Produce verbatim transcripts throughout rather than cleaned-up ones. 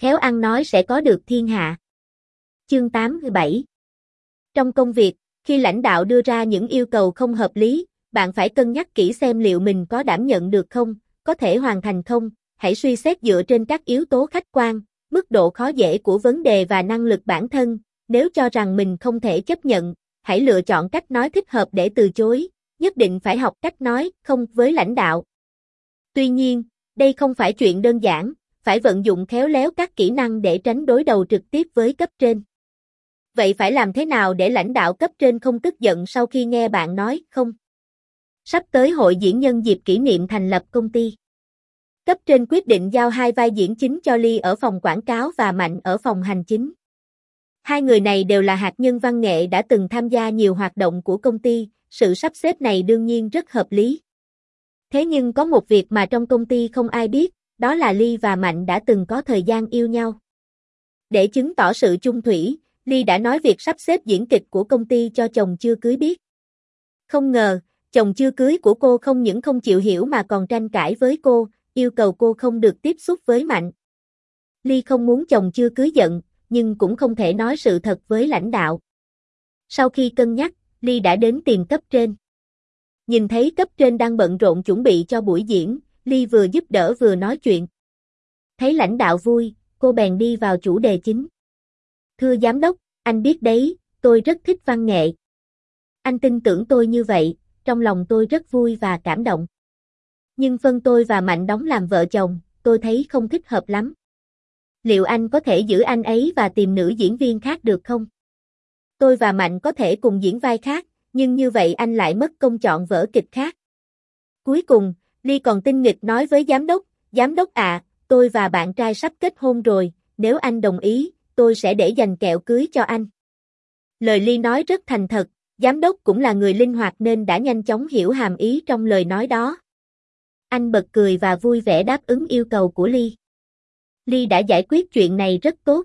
khéo ăn nói sẽ có được thiên hạ. Chương tám mươi bảy. Trong công việc, khi lãnh đạo đưa ra những yêu cầu không hợp lý, bạn phải cân nhắc kỹ xem liệu mình có đảm nhận được không, có thể hoàn thành không, hãy suy xét dựa trên các yếu tố khách quan, mức độ khó dễ của vấn đề và năng lực bản thân, nếu cho rằng mình không thể chấp nhận, hãy lựa chọn cách nói thích hợp để từ chối, nhất định phải học cách nói không với lãnh đạo. Tuy nhiên, đây không phải chuyện đơn giản, phải vận dụng khéo léo các kỹ năng để tránh đối đầu trực tiếp với cấp trên. Vậy phải làm thế nào để lãnh đạo cấp trên không tức giận sau khi nghe bạn nói không? Sắp tới hội diễn nhân dịp kỷ niệm thành lập công ty. Cấp trên quyết định giao hai vai diễn chính cho Ly ở phòng quảng cáo và Mạnh ở phòng hành chính. Hai người này đều là hạt nhân văn nghệ đã từng tham gia nhiều hoạt động của công ty, sự sắp xếp này đương nhiên rất hợp lý. Thế nhưng có một việc mà trong công ty không ai biết, đó là Ly và Mạnh đã từng có thời gian yêu nhau. Để chứng tỏ sự chung thủy, Ly đã nói việc sắp xếp diễn kịch của công ty cho chồng chưa cưới biết. Không ngờ, chồng chưa cưới của cô không những không chịu hiểu mà còn tranh cãi với cô, yêu cầu cô không được tiếp xúc với Mạnh. Ly không muốn chồng chưa cưới giận, nhưng cũng không thể nói sự thật với lãnh đạo. Sau khi cân nhắc, Ly đã đến tìm cấp trên. Nhìn thấy cấp trên đang bận rộn chuẩn bị cho buổi diễn, Ly vừa giúp đỡ vừa nói chuyện. Thấy lãnh đạo vui, cô bèn đi vào chủ đề chính. Thưa giám đốc, anh biết đấy, tôi rất thích văn nghệ. Anh tin tưởng tôi như vậy, trong lòng tôi rất vui và cảm động. Nhưng phân tôi và Mạnh đóng làm vợ chồng, tôi thấy không thích hợp lắm. Liệu anh có thể giữ anh ấy và tìm nữ diễn viên khác được không? Tôi và Mạnh có thể cùng diễn vai khác, nhưng như vậy anh lại mất công chọn vở kịch khác. Cuối cùng, Ly còn tinh nghịch nói với giám đốc, giám đốc ạ, à, tôi và bạn trai sắp kết hôn rồi, nếu anh đồng ý, tôi sẽ để dành kẹo cưới cho anh. Lời Ly nói rất thành thật, giám đốc cũng là người linh hoạt nên đã nhanh chóng hiểu hàm ý trong lời nói đó. Anh bật cười và vui vẻ đáp ứng yêu cầu của Ly. Ly đã giải quyết chuyện này rất tốt.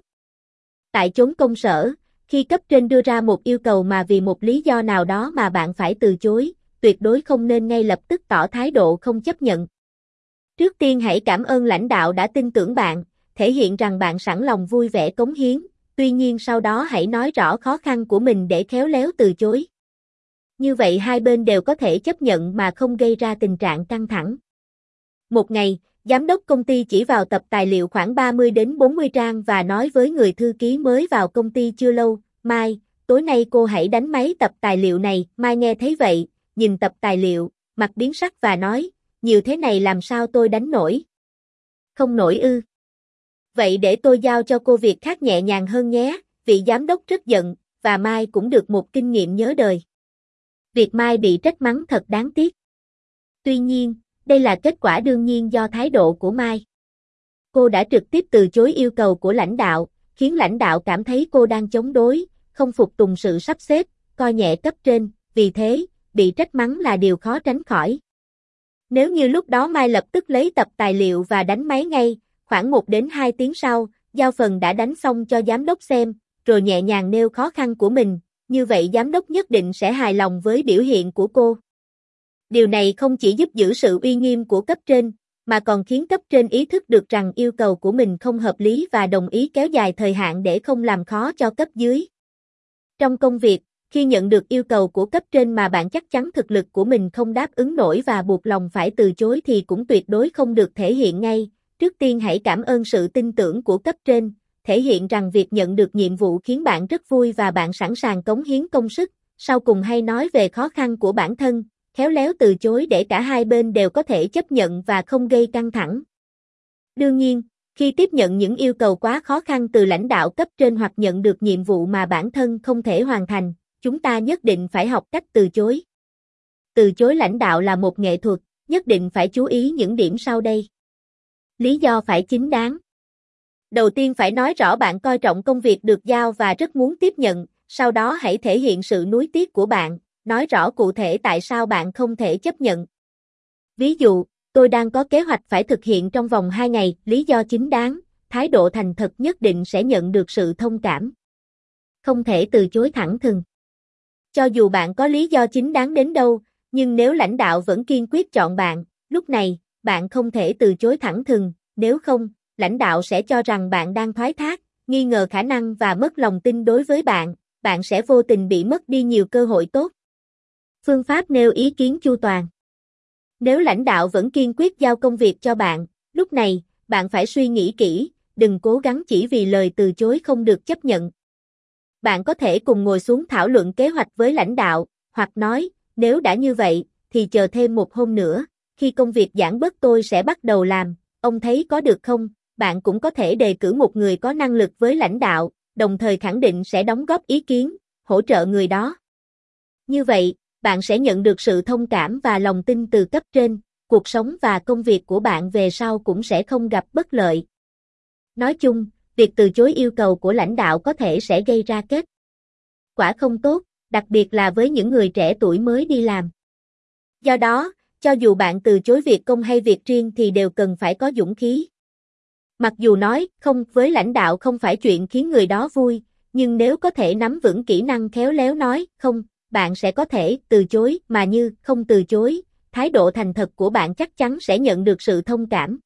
Tại chốn công sở, khi cấp trên đưa ra một yêu cầu mà vì một lý do nào đó mà bạn phải từ chối, tuyệt đối không nên ngay lập tức tỏ thái độ không chấp nhận. Trước tiên hãy cảm ơn lãnh đạo đã tin tưởng bạn, thể hiện rằng bạn sẵn lòng vui vẻ cống hiến, tuy nhiên sau đó hãy nói rõ khó khăn của mình để khéo léo từ chối. Như vậy hai bên đều có thể chấp nhận mà không gây ra tình trạng căng thẳng. Một ngày, giám đốc công ty chỉ vào tập tài liệu khoảng ba mươi đến bốn mươi trang và nói với người thư ký mới vào công ty chưa lâu, Mai, tối nay cô hãy đánh máy tập tài liệu này. Mai nghe thấy vậy, nhìn tập tài liệu, mặt biến sắc và nói, nhiều thế này làm sao tôi đánh nổi? Không nổi ư? Vậy để tôi giao cho cô việc khác nhẹ nhàng hơn nhé, vị giám đốc rất giận, và Mai cũng được một kinh nghiệm nhớ đời. Việc Mai bị trách mắng thật đáng tiếc. Tuy nhiên, đây là kết quả đương nhiên do thái độ của Mai. Cô đã trực tiếp từ chối yêu cầu của lãnh đạo, khiến lãnh đạo cảm thấy cô đang chống đối, không phục tùng sự sắp xếp, coi nhẹ cấp trên, vì thế, bị trách mắng là điều khó tránh khỏi. Nếu như lúc đó Mai lập tức lấy tập tài liệu và đánh máy ngay, khoảng một đến hai tiếng sau, giao phần đã đánh xong cho giám đốc xem, rồi nhẹ nhàng nêu khó khăn của mình, như vậy giám đốc nhất định sẽ hài lòng với biểu hiện của cô. Điều này không chỉ giúp giữ sự uy nghiêm của cấp trên, mà còn khiến cấp trên ý thức được rằng yêu cầu của mình không hợp lý và đồng ý kéo dài thời hạn để không làm khó cho cấp dưới. Trong công việc, khi nhận được yêu cầu của cấp trên mà bạn chắc chắn thực lực của mình không đáp ứng nổi và buộc lòng phải từ chối thì cũng tuyệt đối không được thể hiện ngay. Trước tiên hãy cảm ơn sự tin tưởng của cấp trên, thể hiện rằng việc nhận được nhiệm vụ khiến bạn rất vui và bạn sẵn sàng cống hiến công sức, sau cùng hay nói về khó khăn của bản thân, khéo léo từ chối để cả hai bên đều có thể chấp nhận và không gây căng thẳng. Đương nhiên, khi tiếp nhận những yêu cầu quá khó khăn từ lãnh đạo cấp trên hoặc nhận được nhiệm vụ mà bản thân không thể hoàn thành, chúng ta nhất định phải học cách từ chối. Từ chối lãnh đạo là một nghệ thuật, nhất định phải chú ý những điểm sau đây. Lý do phải chính đáng. Đầu tiên phải nói rõ bạn coi trọng công việc được giao và rất muốn tiếp nhận, sau đó hãy thể hiện sự nuối tiếc của bạn, nói rõ cụ thể tại sao bạn không thể chấp nhận. Ví dụ, tôi đang có kế hoạch phải thực hiện trong vòng hai ngày, lý do chính đáng, thái độ thành thật nhất định sẽ nhận được sự thông cảm. Không thể từ chối thẳng thừng. Cho dù bạn có lý do chính đáng đến đâu, nhưng nếu lãnh đạo vẫn kiên quyết chọn bạn, lúc này, bạn không thể từ chối thẳng thừng, nếu không, lãnh đạo sẽ cho rằng bạn đang thoái thác, nghi ngờ khả năng và mất lòng tin đối với bạn, bạn sẽ vô tình bị mất đi nhiều cơ hội tốt. Phương pháp nêu ý kiến chu toàn. Nếu lãnh đạo vẫn kiên quyết giao công việc cho bạn, lúc này, bạn phải suy nghĩ kỹ, đừng cố gắng chỉ vì lời từ chối không được chấp nhận. Bạn có thể cùng ngồi xuống thảo luận kế hoạch với lãnh đạo, hoặc nói, nếu đã như vậy, thì chờ thêm một hôm nữa, khi công việc giảm bớt tôi sẽ bắt đầu làm, ông thấy có được không? Bạn cũng có thể đề cử một người có năng lực với lãnh đạo, đồng thời khẳng định sẽ đóng góp ý kiến, hỗ trợ người đó. Như vậy, bạn sẽ nhận được sự thông cảm và lòng tin từ cấp trên, cuộc sống và công việc của bạn về sau cũng sẽ không gặp bất lợi. Nói chung, việc từ chối yêu cầu của lãnh đạo có thể sẽ gây ra kết quả không tốt, đặc biệt là với những người trẻ tuổi mới đi làm. Do đó, cho dù bạn từ chối việc công hay việc riêng thì đều cần phải có dũng khí. Mặc dù nói không với lãnh đạo không phải chuyện khiến người đó vui, nhưng nếu có thể nắm vững kỹ năng khéo léo nói không, bạn sẽ có thể từ chối mà như không từ chối, thái độ thành thật của bạn chắc chắn sẽ nhận được sự thông cảm.